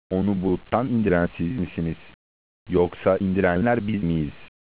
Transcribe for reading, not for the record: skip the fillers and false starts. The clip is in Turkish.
Onu buluttan indiren siz misiniz? Yoksa indirenler biz miyiz?